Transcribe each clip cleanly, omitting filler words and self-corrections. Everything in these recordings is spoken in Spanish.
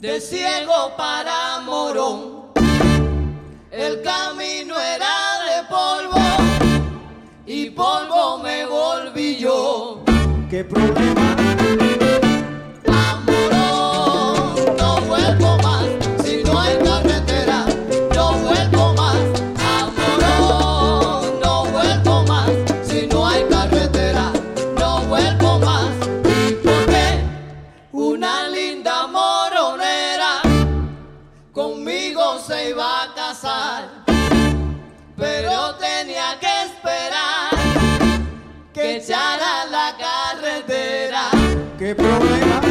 de ciego para morón. El camino era de polvo y polvo me volví yo. ¿Qué problema? Conmigo se iba a casar, pero tenía que esperar que echara la carretera. ¿Qué problema?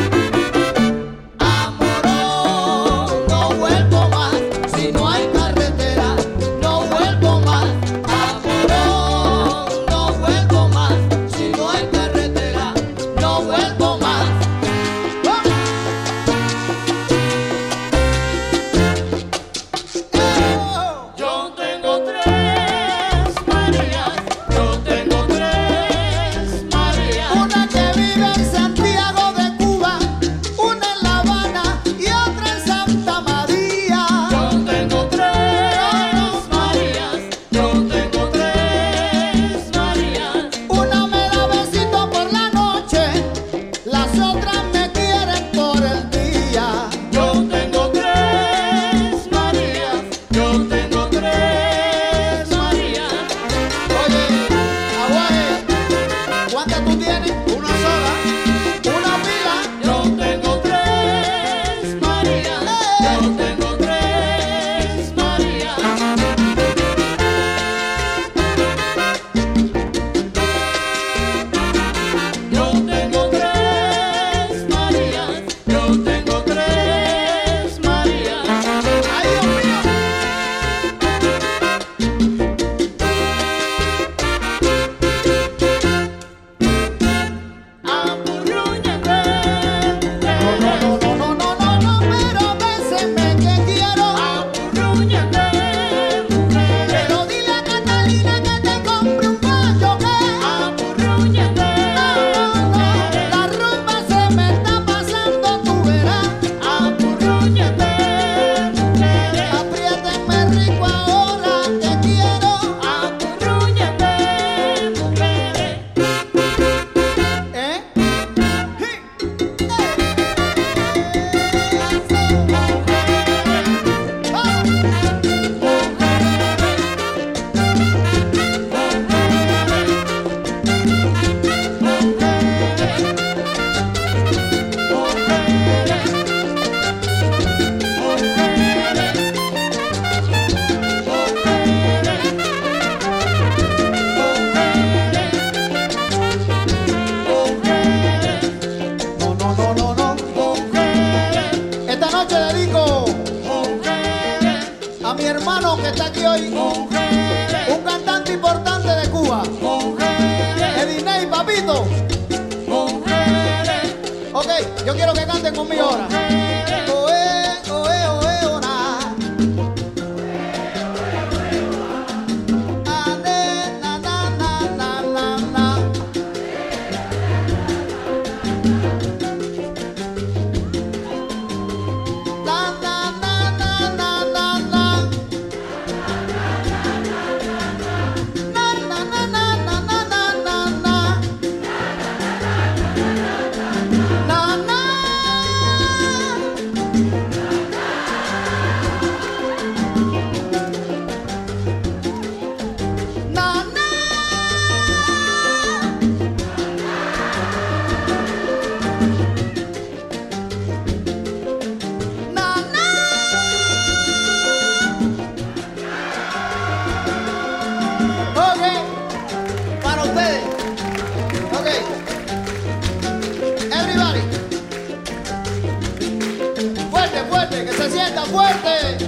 Amorón, no vuelvo más si no hay carretera. No vuelvo más. Amorón, no vuelvo más si no hay carretera. No vuelvo más. A mi hermano que está aquí hoy, Mujeres, un cantante importante de Cuba, mujeres, Ediney, papito. mujeres. Ok, yo quiero que canten conmigo ahora. Oe, oe, oe, ona. Ane, na, na, na, na, na, na. Na, na, na, na, na, na, na. Na, na, na, na, na, na, na, na, na. Na, na. Na, na. Na, na. Ok, para ustedes. Ok, everybody. Fuerte, fuerte, que se sienta fuerte.